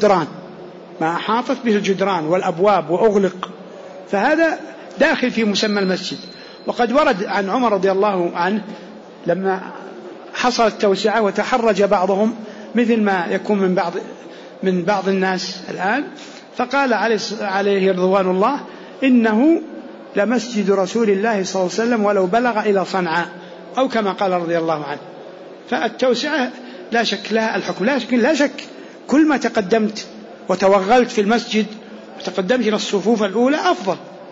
به الجدران والأبواب وأغلق، فهذا داخل في مسمى المسجد. وقد ورد عن عمر رضي الله عنه لما حصلت توسعة وتحرج بعضهم مثل ما يكون من بعض الناس الآن، فقال عليه رضوان الله: إنه لمسجد رسول الله صلى الله عليه وسلم ولو بلغ إلى صنعاء، أو كما قال رضي الله عنه. فالتوسعة لا شك لها الحكم، لا شك كل ما تقدمت وتوغلت في المسجد وتقدمت إلى الصفوف الأولى أفضل.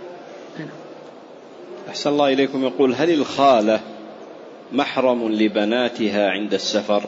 أحسن الله إليكم. يقول: هل الخالة محرم لبناتها عند السفر؟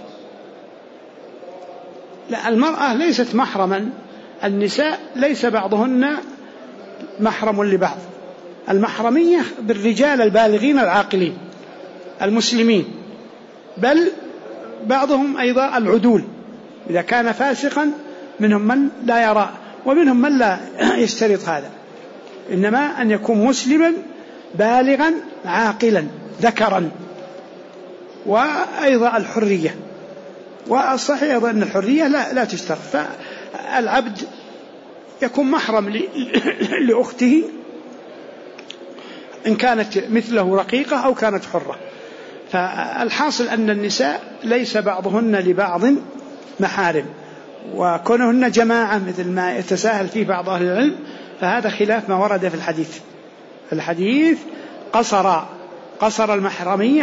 لا، المرأة ليست محرما، النساء ليس بعضهن محرم لبعض. المحرمية بالرجال البالغين العاقلين المسلمين، بل بعضهم أيضا العدول، إذا كان فاسقا منهم من لا يرى ومنهم من لا يشترط هذا، إنما أن يكون مسلما بالغا عاقلا ذكرا. وأيضا الحرية، والصحيح أيضا أن الحرية لا تشترط. فالعبد يكون محرم لأخته إن كانت مثله رقيقة أو كانت حرة. فالحاصل أن النساء ليس بعضهن لبعض محارم، وكونهن جماعة مثل ما يتساهل فيه بعض أهل العلم، فهذا خلاف ما ورد في الحديث. الحديث قصر المحرمية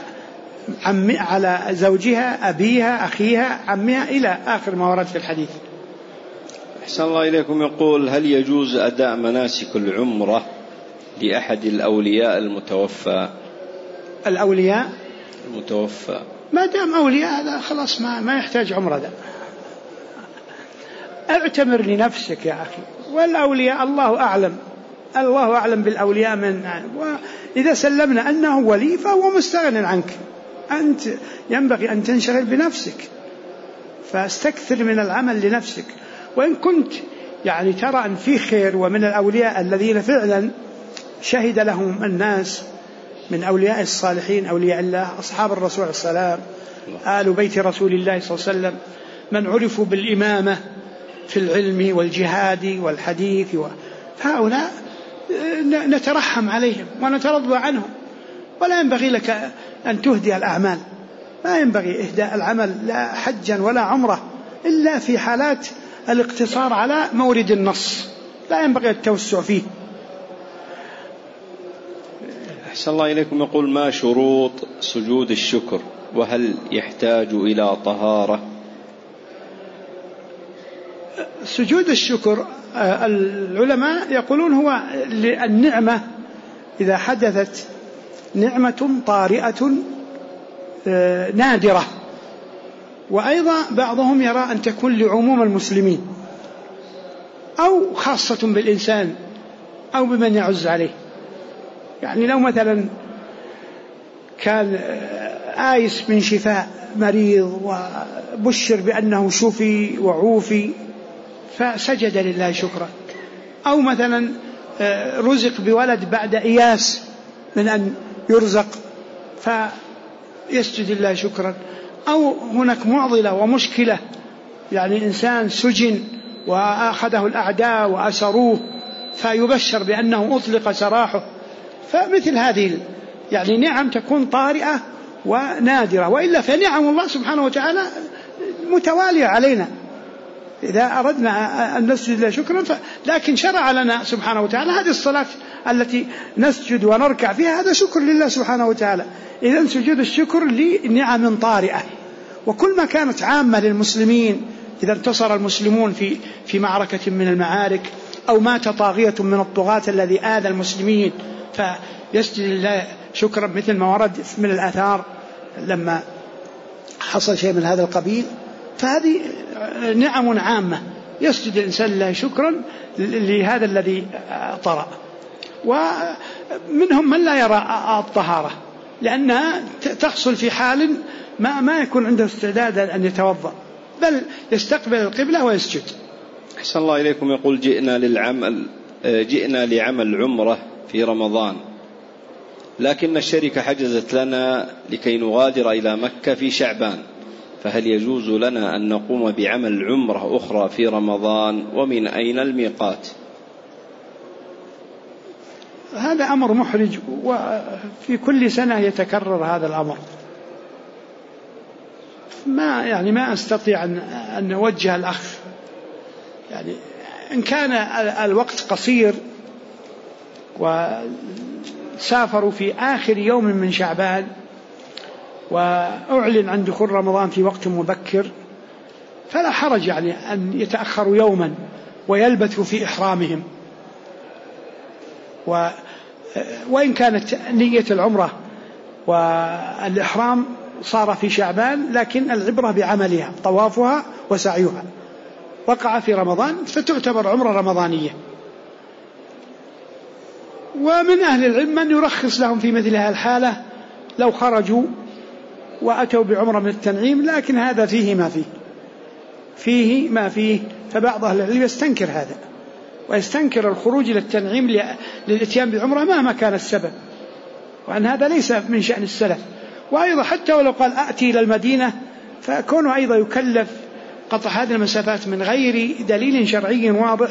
على زوجها، أبيها، أخيها، عمها، إلى آخر ما ورد في الحديث. أحسن الله إليكم. يقول: هل يجوز أداء مناسك العمرة لأحد الأولياء المتوفى؟ الأولياء المتوفى ما دام أولياء هذا خلاص ما يحتاج عمرة. ده اعتمر لنفسك يا أخي، والأولياء الله أعلم بالأولياء وإذا سلمنا أنه ولي فهو مستغن عنك، أنت ينبغي أن تنشغل بنفسك، فاستكثر من العمل لنفسك. وإن كنت ترى أن في خير، ومن الأولياء الذين فعلا شهد لهم الناس من أولياء الصالحين أولياء الله أصحاب الرسول صلى الله عليه وسلم، آل بيت رسول الله صلى الله عليه وسلم، من عرفوا بالإمامة في العلم والجهاد والحديث، فهؤلاء نترحم عليهم ونترضى عنهم. ولا ينبغي لك أن تهدي الأعمال، ما ينبغي إهداء العمل لا حجا ولا عمرة إلا في حالات الاقتصار على مورد النص، لا ينبغي التوسع فيه. أحسن الله إليكم. يقول: ما شروط سجود الشكر، وهل يحتاج إلى طهارة؟ سجود الشكر العلماء يقولون هو النعمة إذا حدثت نعمة طارئة نادرة، وأيضا بعضهم يرى أن تكون لعموم المسلمين أو خاصة بالإنسان أو بمن يعز عليه. يعني لو مثلا كان آيس من شفاء مريض وبشر بأنه شفي وعوفي فسجد لله شكرا، أو مثلا رزق بولد بعد إياس من أن يرزق فيسجد لله شكرا، أو هناك معضلة ومشكلة، يعني إنسان سجن وأخذه الأعداء وأسروه فيبشر بأنه أطلق سراحه. فمثل هذه يعني نعم تكون طارئة ونادرة، وإلا فنعم الله سبحانه وتعالى متوالية علينا إذا أردنا أن نسجد له شكرا. لكن شرع لنا سبحانه وتعالى هذه الصلاة التي نسجد ونركع فيها، هذا شكر لله سبحانه وتعالى. إذن سجود الشكر لنعم طارئة، وكل ما كانت عامة للمسلمين، إذا انتصر المسلمون في معركة من المعارك، أو مات طاغية من الطغاة الذي آذى المسلمين فيسجد لله شكرا، مثل ما ورد من الآثار لما حصل شيء من هذا القبيل. فهذه نعم عامة يسجد الإنسان لله شكرا لهذا الذي طرأ. ومنهم من لا يرى الطهارة لأنها تحصل في حال ما يكون عنده استعداد أن يتوضأ، بل يستقبل القبلة ويسجد. أحسن الله إليكم. يقول: جئنا لعمل عمرة في رمضان، لكن الشركة حجزت لنا لكي نغادر إلى مكة في شعبان، فهل يجوز لنا أن نقوم بعمل عمرة أخرى في رمضان؟ ومن أين الميقات؟ هذا أمر محرج، وفي كل سنة يتكرر هذا الأمر. ما أستطيع أن نوجه الأخ، يعني إن كان الوقت قصير وسافروا في آخر يوم من شعبان وأعلن عن دخول رمضان في وقت مبكر فلا حرج يعني أن يتأخروا يوما ويلبثوا في إحرامهم. وإن كانت نية العمرة والإحرام صار في شعبان، لكن العبرة بعملها، طوافها وسعيها وقع في رمضان فتعتبر عمرة رمضانية. ومن أهل العلم من يرخص لهم في مثل هذه الحالة لو خرجوا وأتوا بعمرة من التنعيم، لكن هذا فيه ما فيه. فبعض أهل العلم يستنكر هذا ويستنكر الخروج إلى التنعيم للإتيان بعمرة مهما كان السبب، وأن هذا ليس من شأن السلف. وأيضا حتى ولو قال أتي إلى المدينة، فكونه أيضا يكلف قطع هذه المسافات من غير دليل شرعي واضح،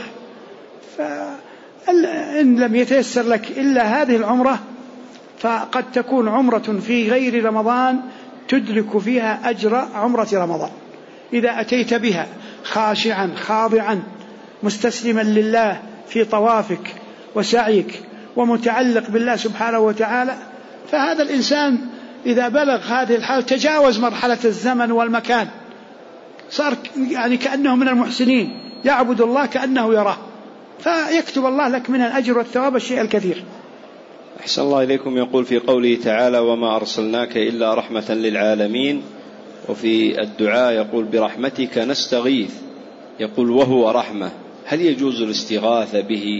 فإن لم يتيسر لك إلا هذه العمرة فقد تكون عمرة في غير رمضان تدرك فيها أجر عمرة رمضان إذا أتيت بها خاشعا خاضعا مستسلما لله في طوافك وسعيك ومتعلق بالله سبحانه وتعالى. فهذا الإنسان إذا بلغ هذه الحال تجاوز مرحلة الزمن والمكان، صار يعني كأنه من المحسنين، يعبد الله كأنه يراه، فيكتب الله لك من الأجر والثواب الشيء الكثير. أحسن الله إليكم. يقول في قوله تعالى: وما أرسلناك إلا رحمة للعالمين، وفي الدعاء يقول: برحمتك نستغيث، يقول وهو رحمة، هل يجوز الاستغاثة به؟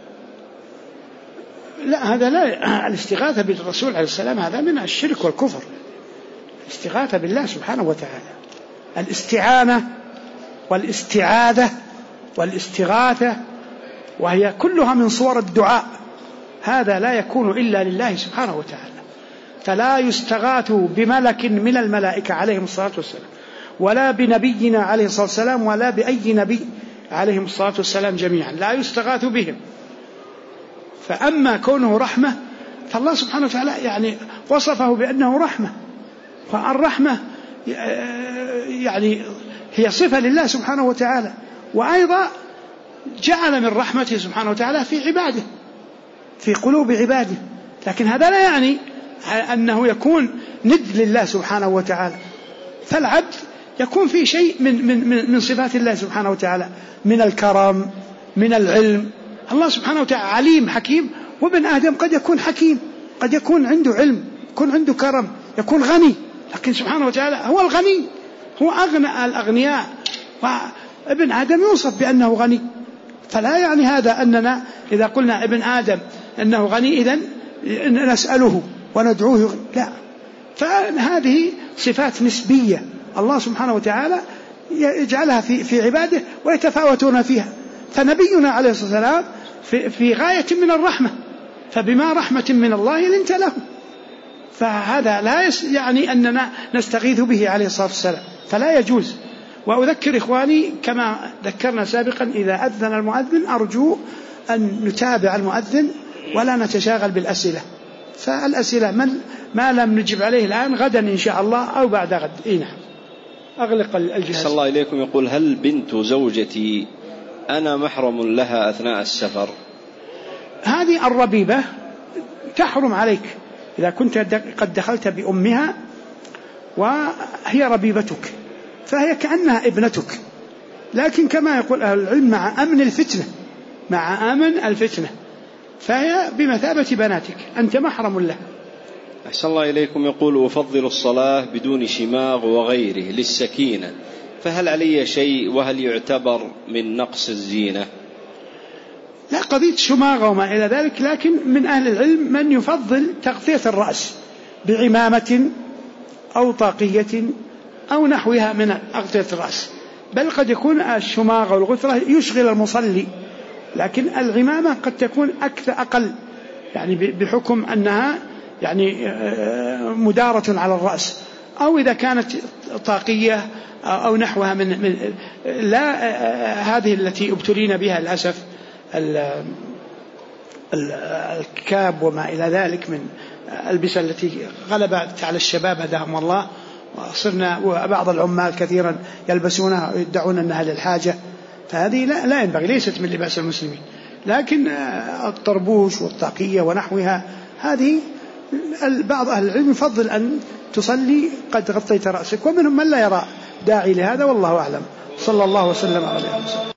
لا، هذا لا. الاستغاثة بالرسول عليه السلام هذا من الشرك والكفر. الاستغاثة بالله سبحانه وتعالى، الاستعانة والاستعاذة والاستغاثة، وهي كلها من صور الدعاء، هذا لا يكون إلا لله سبحانه وتعالى. فلا يستغاث بملك من الملائكة عليهم الصلاة والسلام، ولا بنبينا عليه الصلاة والسلام، ولا بأي نبي عليهم الصلاة والسلام جميعا، لا يستغاث بهم. فأما كونه رحمة فالله سبحانه وتعالى يعني وصفه بأنه رحمة، فالرحمة يعني هي صفة لله سبحانه وتعالى، وأيضا جعل من رحمته سبحانه وتعالى في عباده، في قلوب عباده. لكن هذا لا يعني أنه يكون ند لله سبحانه وتعالى. فالعبد يكون في شيء من صفات الله سبحانه وتعالى، من الكرم، من العلم. الله سبحانه وتعالى عليم حكيم، وابن آدم قد يكون حكيم، قد يكون عنده علم، يكون عنده كرم، يكون غني، لكن سبحانه وتعالى هو الغني، هو أغنى الأغنياء، وابن آدم يوصف بأنه غني. فلا يعني هذا أننا إذا قلنا ابن آدم أنه غني إذن نسأله وندعوه، لا. فهذه صفات نسبية الله سبحانه وتعالى يجعلها في عباده ويتفاوتون فيها. فنبينا عليه الصلاة والسلام في غاية من الرحمة، فبما رحمة من الله لنت له. فهذا لا يعني أننا نستغيث به عليه الصلاة والسلام، فلا يجوز. وأذكر إخواني كما ذكرنا سابقا، إذا أذن المؤذن أرجو أن نتابع المؤذن ولا نتشاغل بالأسئلة. فالأسئلة ما لم نجب عليه الآن غدا إن شاء الله أو بعد غد. نعم. أغلق الجهاز. صلى الله عليكم. يقول: هل بنت زوجتي أنا محرم لها أثناء السفر؟ هذه الربيبة تحرم عليك إذا كنت قد دخلت بأمها وهي ربيبتك، فهي كأنها ابنتك، لكن كما يقول أهل العلم مع أمن الفتنة فهي بمثابة بناتك، أنت محرم لها. أحسن الله إليكم. يقول: أفضل الصلاة بدون شماغ وغيره للسكينة، فهل علي شيء وهل يعتبر من نقص الزينة؟ لا قضية شماغ وما إلى ذلك، لكن من أهل العلم من يفضل تغطية الرأس بعمامة أو طاقية أو نحوها من أغطية الرأس، بل قد يكون الشماغ والغثرة يشغل المصلي، لكن العمامة قد تكون أقل، يعني بحكم أنها يعني مدارة على الرأس، أو إذا كانت طاقية أو نحوها من لا هذه التي ابتلينا بها للأسف الكاب وما إلى ذلك من الألبسة التي غلبت على الشباب هداهم الله، وصرنا وبعض العمال كثيرا يلبسونها ويدعون أنها للحاجة، فهذه لا ينبغي، ليست من لباس المسلمين. لكن الطربوش والطاقية ونحوها هذه بعض أهل العلم يفضل أن تصلي قد غطيت رأسك، ومنهم من لا يرى داعي لهذا، والله أعلم. صلى الله وسلم على محمد.